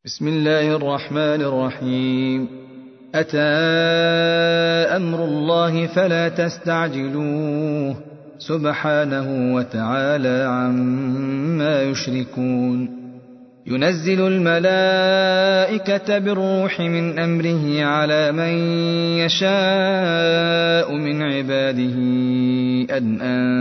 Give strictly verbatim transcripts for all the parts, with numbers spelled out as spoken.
بسم الله الرحمن الرحيم. أتى أمر الله فلا تستعجلوه سبحانه وتعالى عما يشركون. ينزل الملائكة بالروح من أمره على من يشاء من عباده أن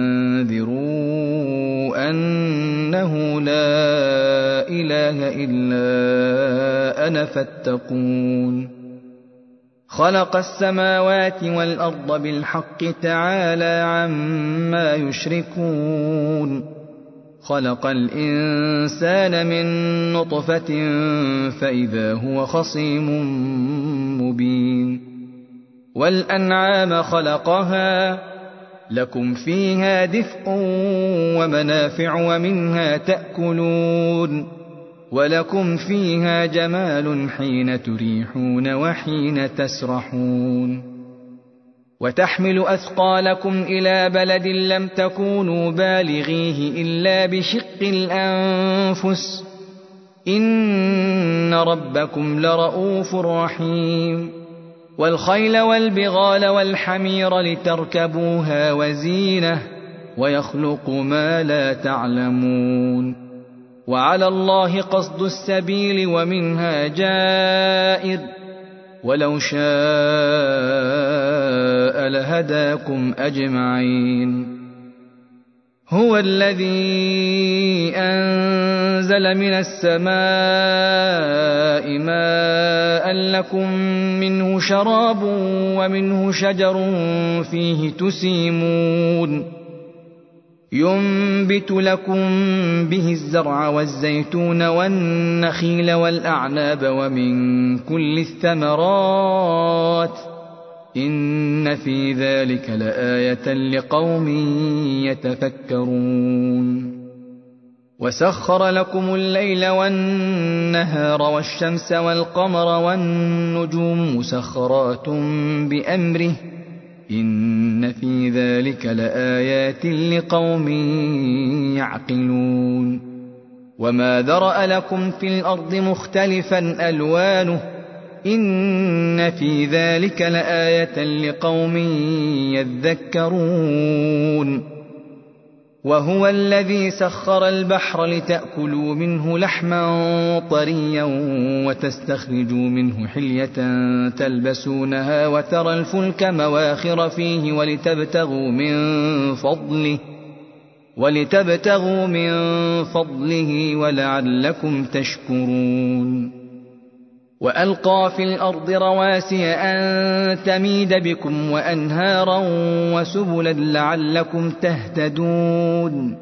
أنذروا أنه لا إله إلا أنا فاتقون. خلق السماوات والأرض بالحق تعالى عما يشركون. خلق الإنسان من نطفة فإذا هو خصيم مبين. والأنعام خلقها لكم فيها دفء ومنافع ومنها تأكلون ولكم فيها جمال حين تريحون وحين تسرحون. وتحمل أثقالكم إلى بلد لم تكونوا بالغيه إلا بشق الأنفس إن ربكم لرؤوف رحيم. والخيل والبغال والحمير لتركبوها وزينة ويخلق ما لا تعلمون. وعلى الله قصد السبيل ومنها جائر ولو شاء لهداكم أجمعين. هو الذي أنزل من السماء ماء لكم منه شراب ومنه شجر فيه تسيمون. ينبت لكم به الزرع والزيتون والنخيل والأعناب ومن كل الثمرات إن في ذلك لآية لقوم يتفكرون. وسخر لكم الليل والنهار والشمس والقمر والنجوم مسخرات بأمره إن في ذلك لآيات لقوم يعقلون. وما ذرأ لكم في الأرض مختلفا ألوانه إن في ذلك لآية لقوم يذكرون. وهو الذي سخر البحر لتأكلوا منه لحما طريا وتستخرجوا منه حلية تلبسونها وترى الفلك مواخر فيه ولتبتغوا من فضله ولتبتغوا من فضله ولعلكم تشكرون. وألقى في الأرض رواسي أن تميد بكم وأنهارا وسبلا لعلكم تهتدون.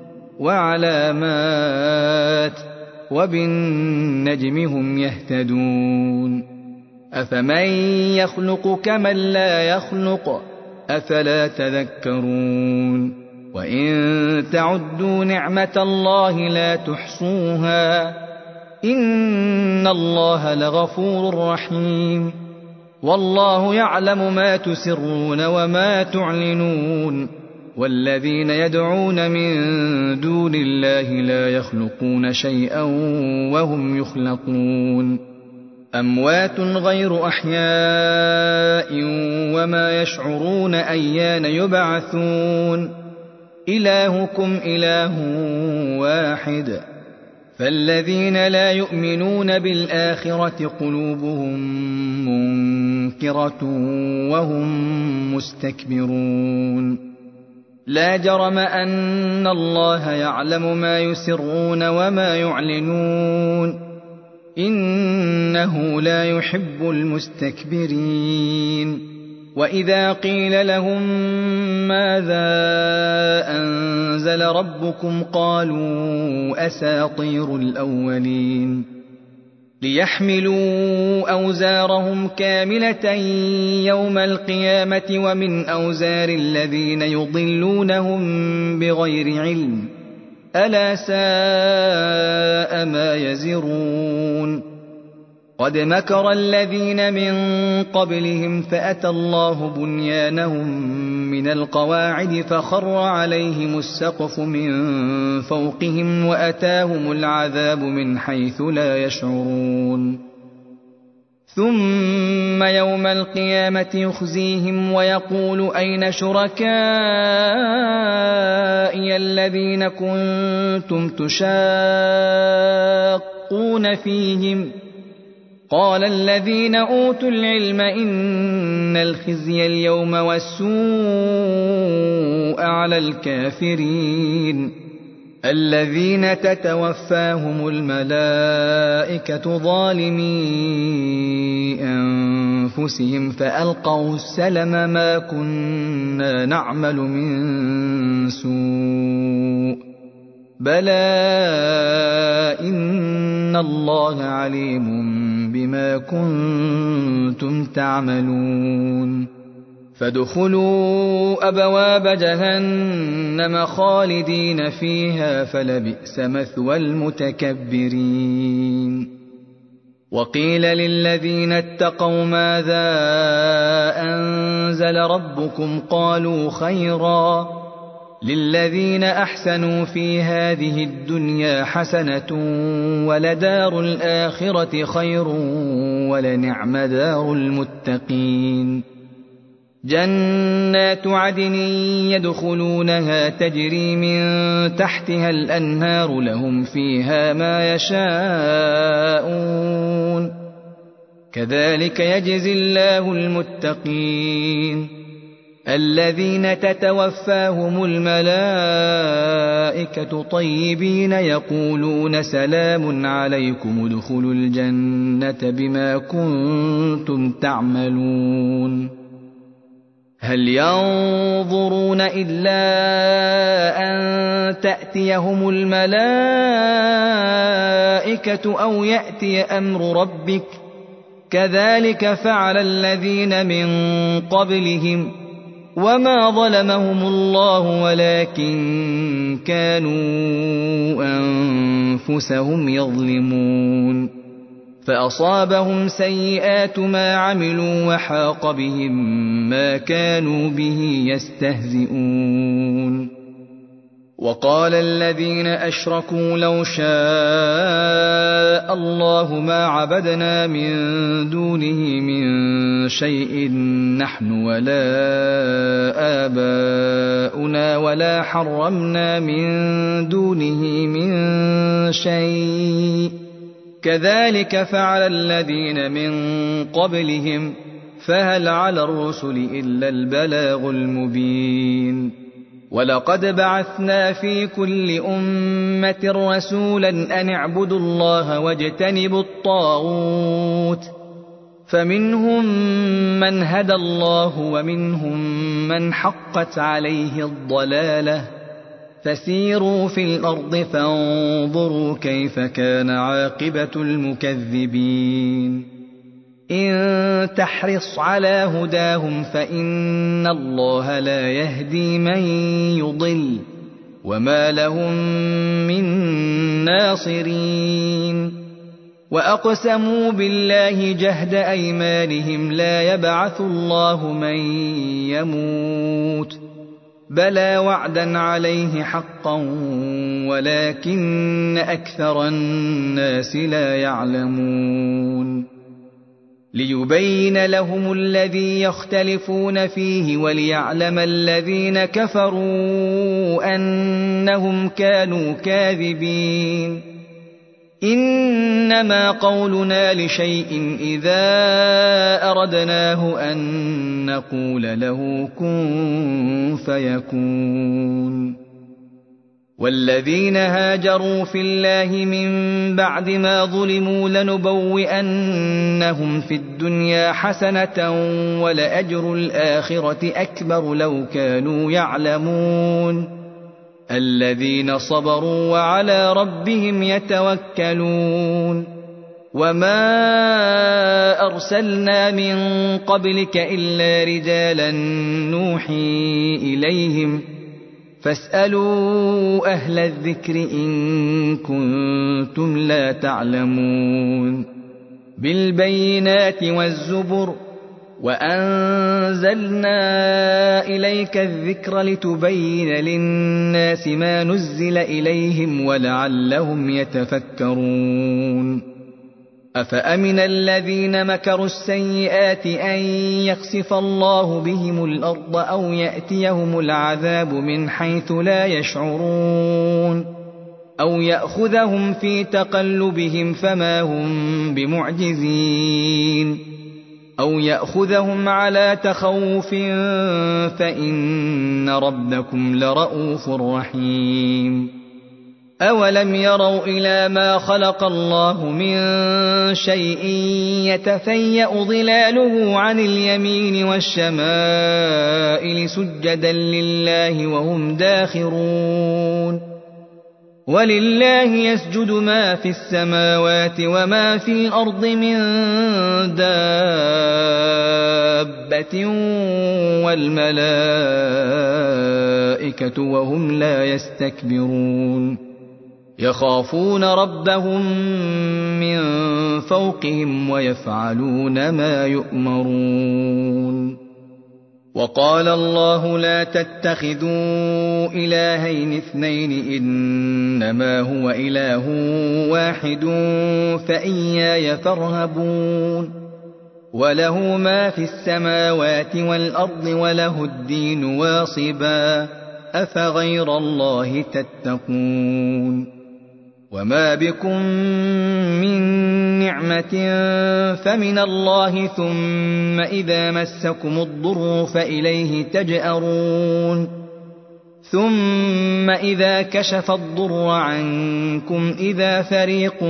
وعلامات وبالنجم هم يهتدون. أفمن يخلق كمن لا يخلق أفلا تذكرون. وإن تعدوا نعمة الله لا تحصوها إن الله لغفور رحيم. والله يعلم ما تسرون وما تعلنون. والذين يدعون من دون الله لا يخلقون شيئا وهم يخلقون. أموات غير أحياء وما يشعرون أيان يبعثون. إلهكم إله واحد فالذين لا يؤمنون بالآخرة قلوبهم منكرة وهم مستكبرون. لا جرم أن الله يعلم ما يسرون وما يعلنون إنه لا يحب المستكبرين. وإذا قيل لهم ماذا أنزل ربكم قالوا أساطير الأولين. ليحملوا أوزارهم كاملة يوم القيامة ومن أوزار الذين يضلونهم بغير علم ألا ساء ما يزرون. قد مكر الذين من قبلهم فأتى الله بنيانهم من القواعد فخر عليهم السقف من فوقهم وأتاهم العذاب من حيث لا يشعرون ثم يوم القيامة يخزيهم ويقول أين شركائي الذين كنتم تشاقون فيهم قال الذين أوتوا العلم إن الخزي اليوم والسوء على الكافرين الذين تتوفاهم الملائكة ظالمي أنفسهم فألقوا السلم ما كنا نعمل من سوء بلى إن الله عليم بما كنتم تعملون فادخلوا أبواب جهنم خالدين فيها فلبئس مثوى المتكبرين وقيل للذين اتقوا ماذا أنزل ربكم قالوا خيرا للذين أحسنوا في هذه الدنيا حسنة ولدار الآخرة خير ولنعم دار المتقين جنات عدن يدخلونها تجري من تحتها الأنهار لهم فيها ما يشاءون كذلك يجزي الله المتقين الذين تتوفاهم الملائكة طيبين يقولون سلام عليكم ادخلوا الجنة بما كنتم تعملون هل ينظرون إلا أن تأتيهم الملائكة أو يأتي أمر ربك كذلك فعل الذين من قبلهم وما ظلمهم الله ولكن كانوا أنفسهم يظلمون فأصابهم سيئات ما عملوا وحاق بهم ما كانوا به يستهزئون وقال الذين أشركوا لو شاء الله ما عبدنا من دونه من شيء نحن ولا آباؤنا ولا حرمنا من دونه من شيء كذلك فعل الذين من قبلهم فهل على الرسل إلا البلاغ المبين ولقد بعثنا في كل أمة رسولا أن اعبدوا الله واجتنبوا الطاغوت فمنهم من هدى الله ومنهم من حقت عليه الضلالة فسيروا في الأرض فانظروا كيف كان عاقبة المكذبين إن تحرص على هداهم فإن الله لا يهدي من يضل وما لهم من ناصرين وأقسموا بالله جهد أيمانهم لا يبعث الله من يموت بلى وعدا عليه حقا ولكن أكثر الناس لا يعلمون ليبين لهم الذي يختلفون فيه وليعلم الذين كفروا أنهم كانوا كاذبين إنما قولنا لشيء إذا أردناه أن نقول له كن فيكون والذين هاجروا في الله من بعد ما ظلموا لنبوئنهم في الدنيا حسنة ولأجر الآخرة أكبر لو كانوا يعلمون الذين صبروا وعلى ربهم يتوكلون وما أرسلنا من قبلك إلا رجالا نوحي إليهم فاسألوا أهل الذكر إن كنتم لا تعلمون بالبينات والزبر وأنزلنا إليك الذكر لتبين للناس ما نزل إليهم ولعلهم يتفكرون أفأمن الذين مكروا السيئات أن يخسف الله بهم الأرض أو يأتيهم العذاب من حيث لا يشعرون أو يأخذهم في تقلبهم فما هم بمعجزين أو يأخذهم على تخوف فإن ربكم لرءوف رحيم أولم يروا إلى ما خلق الله من شيء يتفيأ ظلاله عن اليمين والشمائل سجدا لله وهم داخرون ولله يسجد ما في السماوات وما في الأرض من دابة والملائكة وهم لا يستكبرون يخافون ربهم من فوقهم ويفعلون ما يؤمرون وقال الله لا تتخذوا إلهين اثنين إنما هو إله واحد فإياي فارهبون وله ما في السماوات والأرض وله الدين واصبا أفغير الله تتقون وما بكم من نعمة فمن الله ثم إذا مسكم الضر فإليه تجأرون ثم إذا كشف الضر عنكم إذا فريق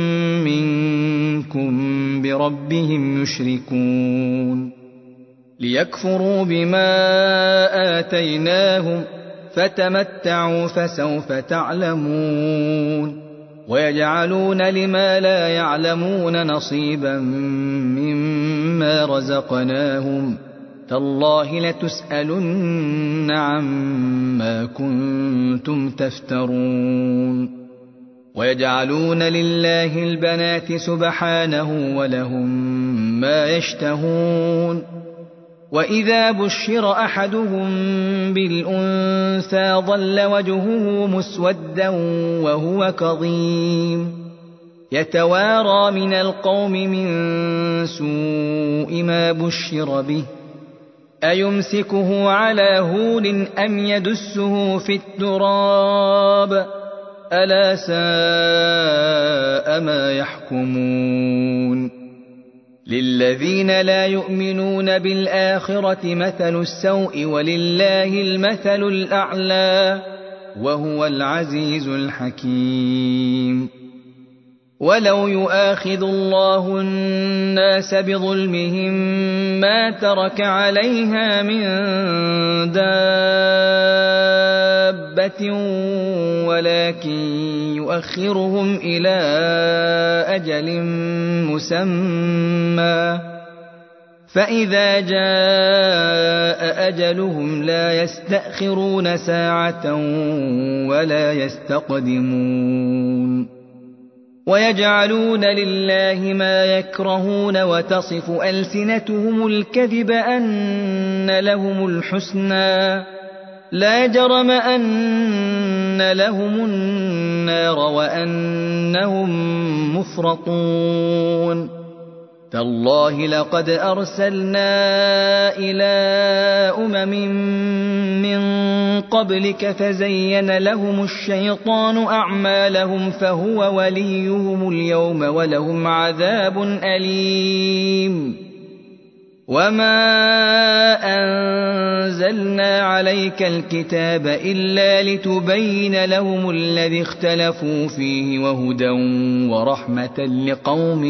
منكم بربهم يشركون ليكفروا بما آتيناهم فتمتعوا فسوف تعلمون ويجعلون لما لا يعلمون نصيبا مما رزقناهم تالله لتسألن عما كنتم تفترون ويجعلون لله البنات سبحانه ولهم ما يشتهون وإذا بشر أحدهم بالأنثى ظل وجهه مسودا وهو كظيم يتوارى من القوم من سوء ما بشر به أيمسكه على هون أم يدسه في التراب ألا ساء ما يحكمون للذين لا يؤمنون بالآخرة مثل السوء ولله المثل الأعلى وهو العزيز الحكيم ولو يؤاخذ الله الناس بظلمهم ما ترك عليها من دابة ولكن يؤخرهم إلى أجل مسمى فإذا جاء أجلهم لا يستأخرون ساعة ولا يستقدمون ويجعلون لله ما يكرهون وتصف ألسنتهم الكذب أن لهم الحسنى لا جرم أن لهم النار وأنهم مفرطون تالله لقد أرسلنا إلى أمم من قبلك فزين لهم الشيطان أعمالهم فهو وليهم اليوم ولهم عذاب أليم وما أنزلنا عليك الكتاب إلا لتبين لهم الذي اختلفوا فيه وهدى ورحمة لقوم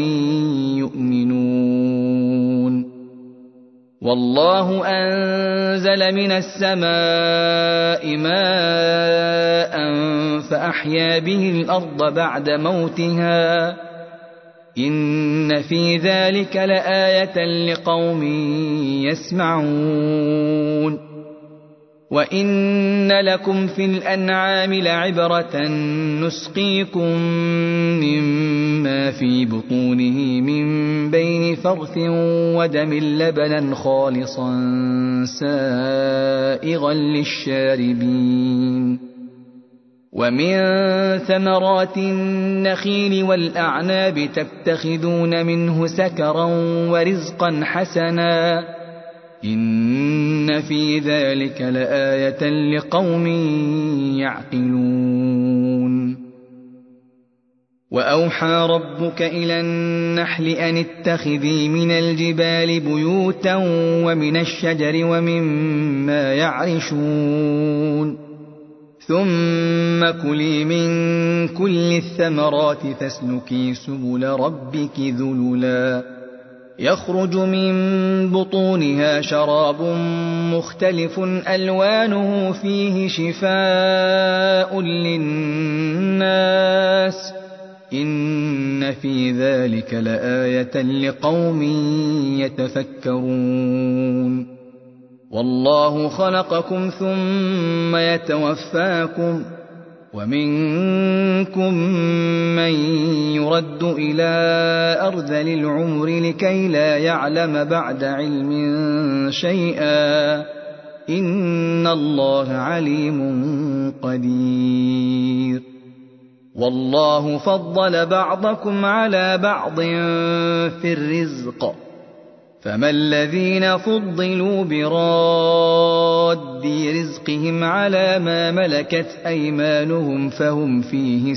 يؤمنون والله أنزل من السماء ماء فأحيا به الأرض بعد موتها إن في ذلك لآية لقوم يسمعون وإن لكم في الأنعام لعبرة نسقيكم مما ما في بطونه من بين فرث ودم لبنا خالصا سائغا للشاربين ومن ثمرات النخيل والأعناب تتخذون منه سكرا ورزقا حسنا إن في ذلك لآية لقوم يعقلون وأوحى ربك إلى النحل أن اتخذي من الجبال بيوتا ومن الشجر ومما يعرشون ثم كلي من كل الثمرات فاسلكي سبل ربك ذللا يخرج من بطونها شراب مختلف ألوانه فيه شفاء للناس إن في ذلك لآية لقوم يتفكرون والله خلقكم ثم يتوفاكم ومنكم من يرد إلى أرذل العمر لكي لا يعلم بعد علم شيئا إن الله عليم قدير والله فضل بعضكم على بعض في الرزق فما الذين فضلوا براد رزقهم على ما ملكت أيمانهم فهم فيه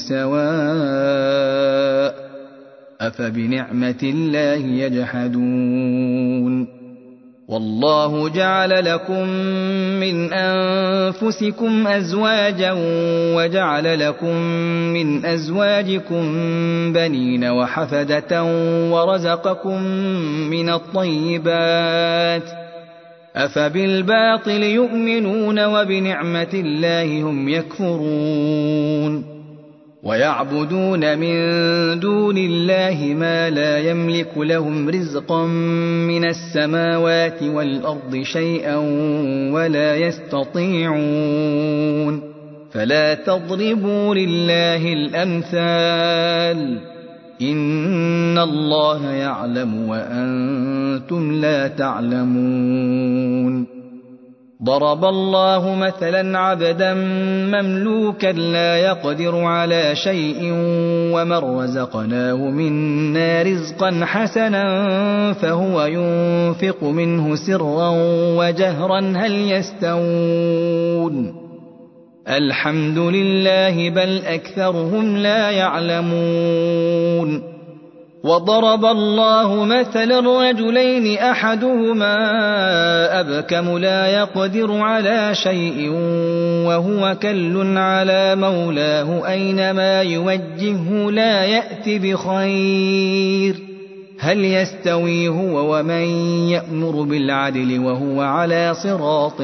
سواء أفبنعمة الله يجحدون والله جعل لكم من أنفسكم أزواجا وجعل لكم من أزواجكم بنين وحفدة ورزقكم من الطيبات أفبالباطل يؤمنون وبنعمة الله هم يكفرون ويعبدون من دون الله ما لا يملك لهم رزقا من السماوات والأرض شيئا ولا يستطيعون فلا تضربوا لله الأمثال إن الله يعلم وأنتم لا تعلمون ضرب الله مثلا عبدا مملوكا لا يقدر على شيء ومن رزقناه منا رزقا حسنا فهو ينفق منه سرا وجهرا هل يستوون الحمد لله بل أكثرهم لا يعلمون وضرب الله مثلا رجلين أحدهما أبكم لا يقدر على شيء وهو كل على مولاه أينما يوجهه لا يأت بخير هل يستوي هو ومن يأمر بالعدل وهو على صراط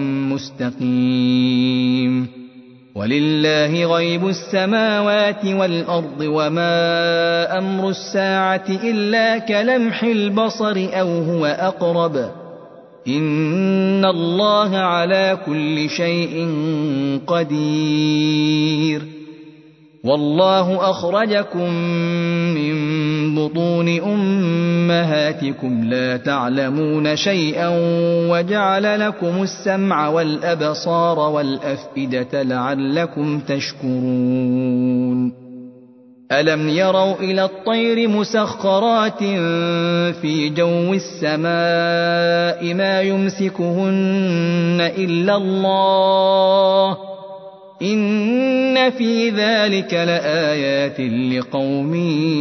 مستقيم ولله غيب السماوات والأرض وما أمر الساعة إلا كلمح البصر أو هو أقرب إن الله على كل شيء قدير والله أخرجكم من بطون أمهاتكم لا تعلمون شيئا وجعل لكم السمع والأبصار والأفئدة لعلكم تشكرون ألم يروا إلى الطير مسخرات في جو السماء ما يمسكهن إلا الله إن في ذلك لآيات لقوم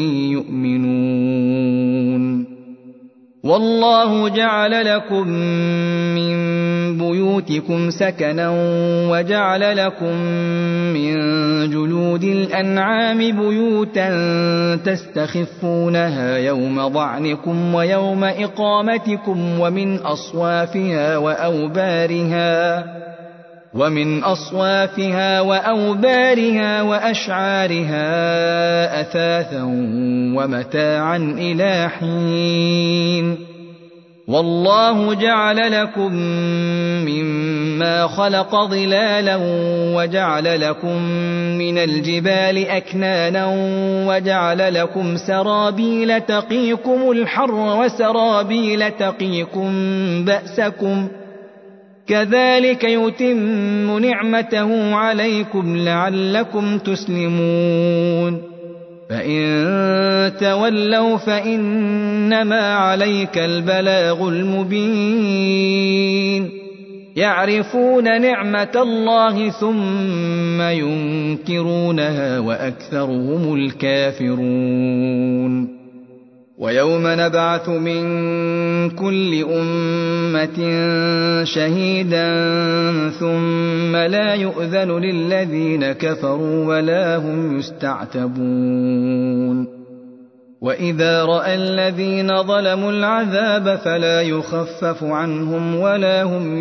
يؤمنون والله جعل لكم من بيوتكم سكنا وجعل لكم من جلود الأنعام بيوتا تستخفونها يوم ضعنكم ويوم إقامتكم ومن أصوافها وأوبارها ومن أصوافها وأوبارها وأشعارها أثاثا ومتاعا إلى حين والله جعل لكم من ما خلق ظلالا وجعل لكم من الجبال أكنانا وجعل لكم سرابيل تقيكم الحر وسرابيل تقيكم بأسكم كذلك يتم نعمته عليكم لعلكم تسلمون فإن تولوا فإنما عليك البلاغ المبين يعرفون نعمة الله ثم ينكرونها وأكثرهم الكافرون ويوم نبعث من كل أمة شهيدا ثم لا يؤذن للذين كفروا ولا هم يستعتبون وإذا رأى الذين ظلموا العذاب فلا يخفف عنهم ولا هم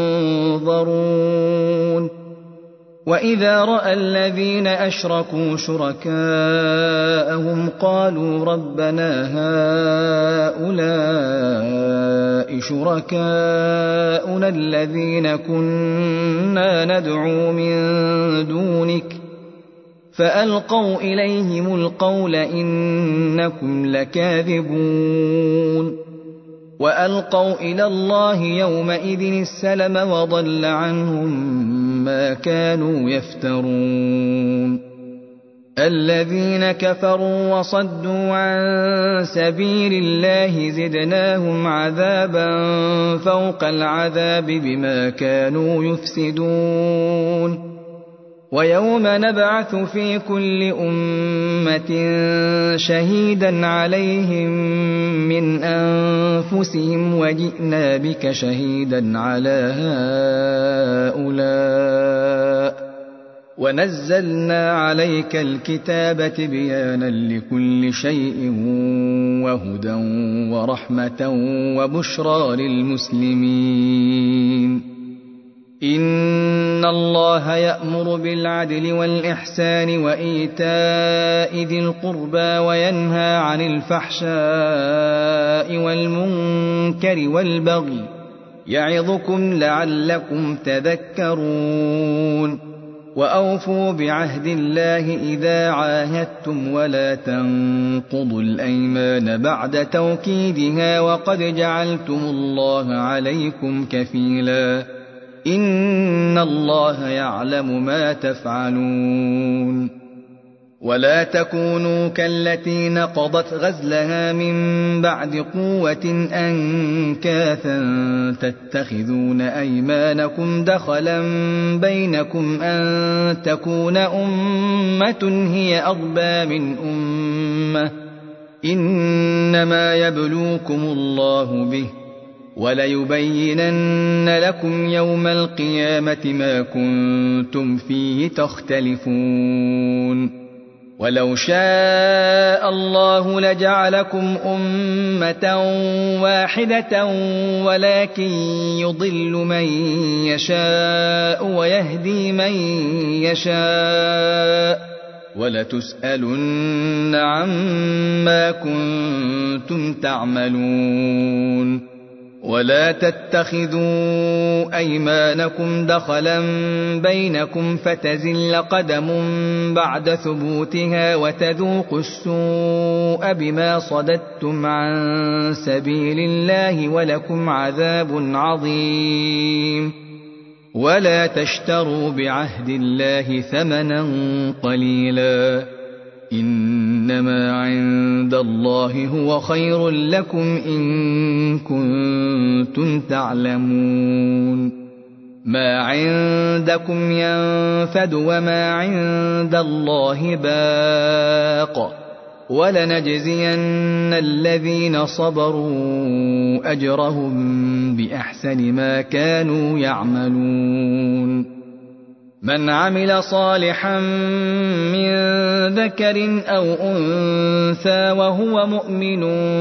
ينظرون وإذا رأى الذين أشركوا شركاءهم قالوا ربنا هؤلاء شركاؤنا الذين كنا ندعو من دونك فألقوا إليهم القول إنكم لكاذبون وألقوا إلى الله يومئذ السلم وضل عنهم ما كانوا يفترون الذين كفروا وصدوا عن سبيل الله زدناهم عذابا فوق العذاب بما كانوا يفسدون ويوم نبعث في كل أمة شهيدا عليهم من أنفسهم وجئنا بك شهيدا على هؤلاء ونزلنا عليك الكتاب تبيانا لكل شيء وهدى ورحمة وبشرى للمسلمين إن الله يأمر بالعدل والإحسان وإيتاء ذي القربى وينهى عن الفحشاء والمنكر والبغي يعظكم لعلكم تذكرون وأوفوا بعهد الله إذا عاهدتم ولا تنقضوا الأيمان بعد توكيدها وقد جعلتم الله عليكم كفيلا إن الله يعلم ما تفعلون ولا تكونوا كالتي نقضت غزلها من بعد قوة أنكاثا تتخذون أيمانكم دخلا بينكم أن تكون أمة هي أربى من أمة إنما يبلوكم الله به وليبينن لكم يوم القيامة ما كنتم فيه تختلفون ولو شاء الله لجعلكم أمة واحدة ولكن يضل من يشاء ويهدي من يشاء ولتسألن عما كنتم تعملون ولا تتخذوا أيمانكم دخلا بينكم فتزل قدم بعد ثبوتها وتذوقوا السوء بما صددتم عن سبيل الله ولكم عذاب عظيم ولا تشتروا بعهد الله ثمنا قليلا إنما عند الله هو خير لكم إن كنتم تعلمون ما عندكم ينفد وما عند الله باق ولنجزين الذين صبروا أجرهم بأحسن ما كانوا يعملون من عمل صالحا من ذكر أو أنثى وهو مؤمن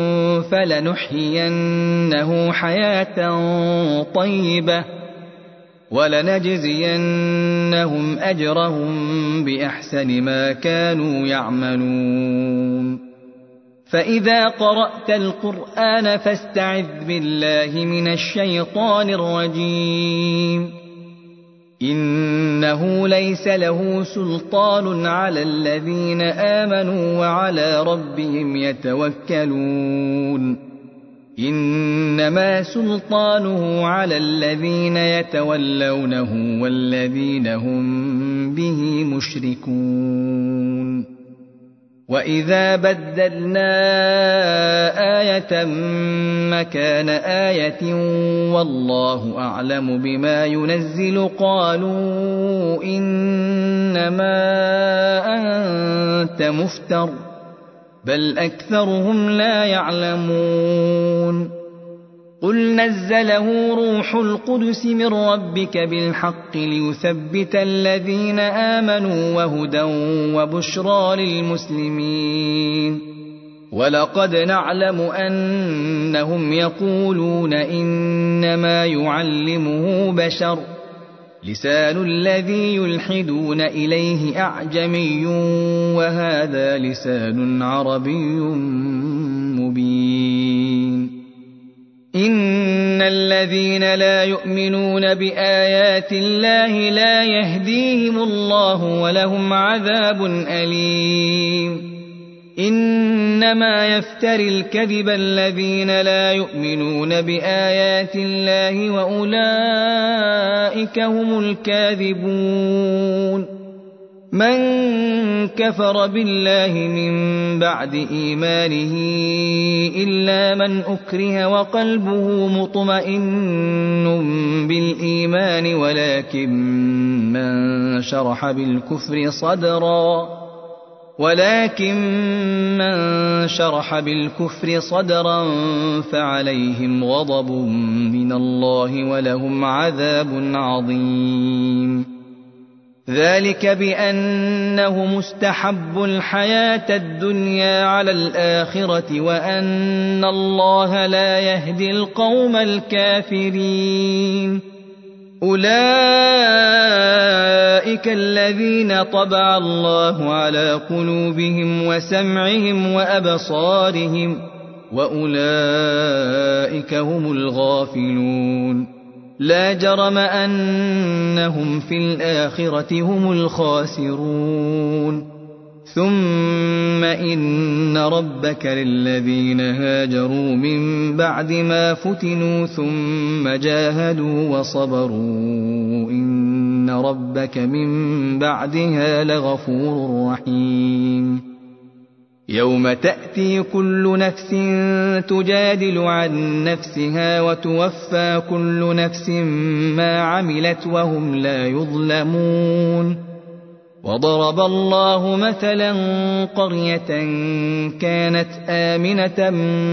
فلنحيينه حياة طيبة ولنجزينهم أجرهم بأحسن ما كانوا يعملون فإذا قرأت القرآن فاستعذ بالله من الشيطان الرجيم إنه ليس له سلطان على الذين آمنوا وعلى ربهم يتوكلون إنما سلطانه على الذين يتولونه والذين هم به مشركون وإذا بدلنا آية مكان آية والله أعلم بما ينزل قالوا إنما أنت مفتر بل أكثرهم لا يعلمون قل نزله روح القدس من ربك بالحق ليثبت الذين آمنوا وهدى وبشرى للمسلمين ولقد نعلم أنهم يقولون إنما يعلمه بشر لسان الذي يلحدون إليه أعجمي وهذا لسان عربي مبين إن الذين لا يؤمنون بآيات الله لا يهديهم الله ولهم عذاب أليم إنما يفتري الكذب الذين لا يؤمنون بآيات الله وأولئك هم الكاذبون من كفر بالله من بعد إيمانه إلا من أكره وقلبه مطمئن بالإيمان ولكن من شرح بالكفر صدرا ولكن من شرح بالكفر صدرا فعليهم غضب من الله ولهم عذاب عظيم ذلك بأنه مستحب الحياة الدنيا على الآخرة وأن الله لا يهدي القوم الكافرين أولئك الذين طبع الله على قلوبهم وسمعهم وأبصارهم وأولئك هم الغافلون لا جرم أنهم في الآخرة هم الخاسرون ثم إن ربك للذين هاجروا من بعد ما فتنوا ثم جاهدوا وصبروا إن ربك من بعدها لغفور رحيم يوم تأتي كل نفس تجادل عن نفسها وتوفى كل نفس ما عملت وهم لا يظلمون وضرب الله مثلا قرية كانت آمنة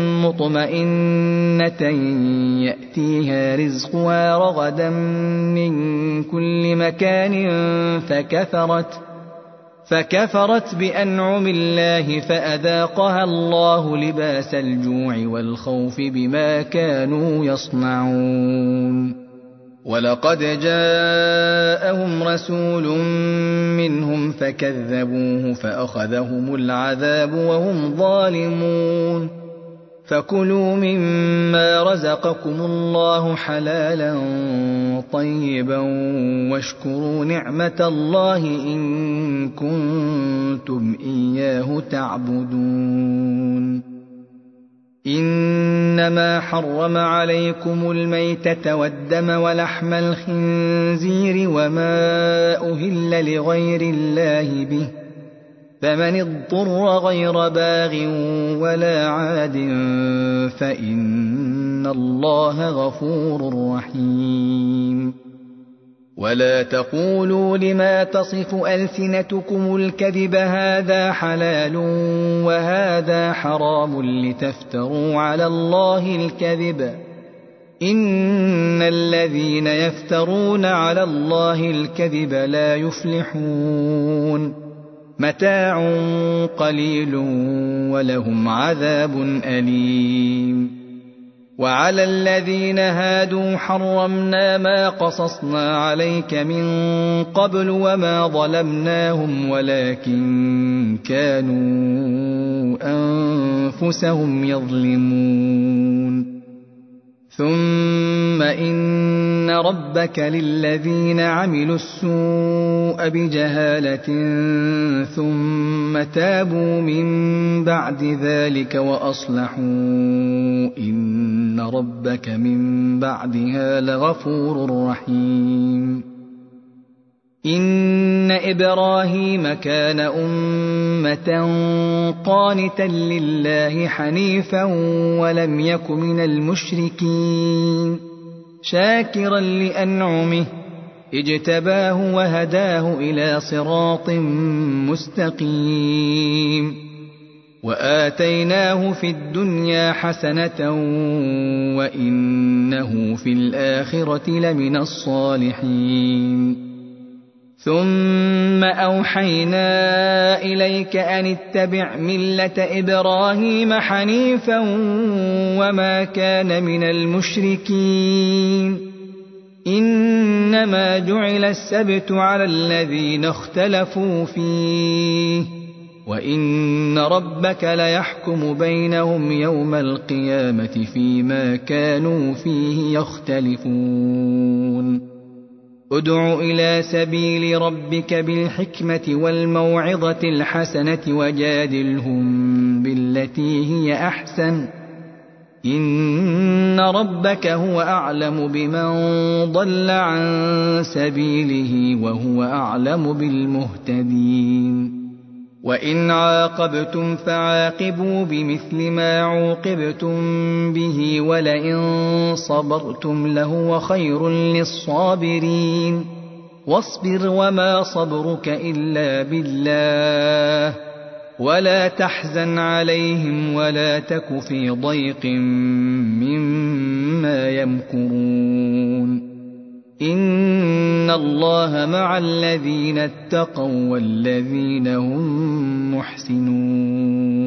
مطمئنة يأتيها رزقها رغدا من كل مكان فكفرت فكفرت بأنعم الله فأذاقها الله لباس الجوع والخوف بما كانوا يصنعون ولقد جاءهم رسول منهم فكذبوه فأخذهم العذاب وهم ظالمون فكلوا مما رزقكم الله حلالا طيبا واشكروا نعمة الله إن كنتم إياه تعبدون إنما حرم عليكم الميتة والدم ولحم الخنزير وما أهل لغير الله به فمن اضطر غير باغ ولا عاد فإن الله غفور رحيم ولا تقولوا لما تصف ألسنتكم الكذب هذا حلال وهذا حرام لتفتروا على الله الكذب إن الذين يفترون على الله الكذب لا يفلحون متاع قليل ولهم عذاب أليم وعلى الذين هادوا حرمنا ما قصصنا عليك من قبل وما ظلمناهم ولكن كانوا أنفسهم يظلمون ثم إن إن ربك للذين عملوا السوء بجهالة ثم تابوا من بعد ذلك وأصلحوا إن ربك من بعدها لغفور رحيم إن إبراهيم كان أمة قانتا لله حنيفا ولم يك من المشركين شاكرا لأنعمه اجتباه وهداه إلى صراط مستقيم وآتيناه في الدنيا حسنة وإنه في الآخرة لمن الصالحين ثم أوحينا إليك أن اتبع ملة إبراهيم حنيفا وما كان من المشركين إنما جعل السبت على الذين اختلفوا فيه وإن ربك ليحكم بينهم يوم القيامة فيما كانوا فيه يختلفون ادع إلى سبيل ربك بالحكمة والموعظة الحسنة وجادلهم بالتي هي أحسن إن ربك هو أعلم بمن ضل عن سبيله وهو أعلم بالمهتدين وإن عاقبتم فعاقبوا بمثل ما عوقبتم به ولئن صبرتم لهو خير للصابرين واصبر وما صبرك إلا بالله ولا تحزن عليهم ولا تك في ضيق مما يمكرون إن الله مع الذين اتقوا والذين هم محسنون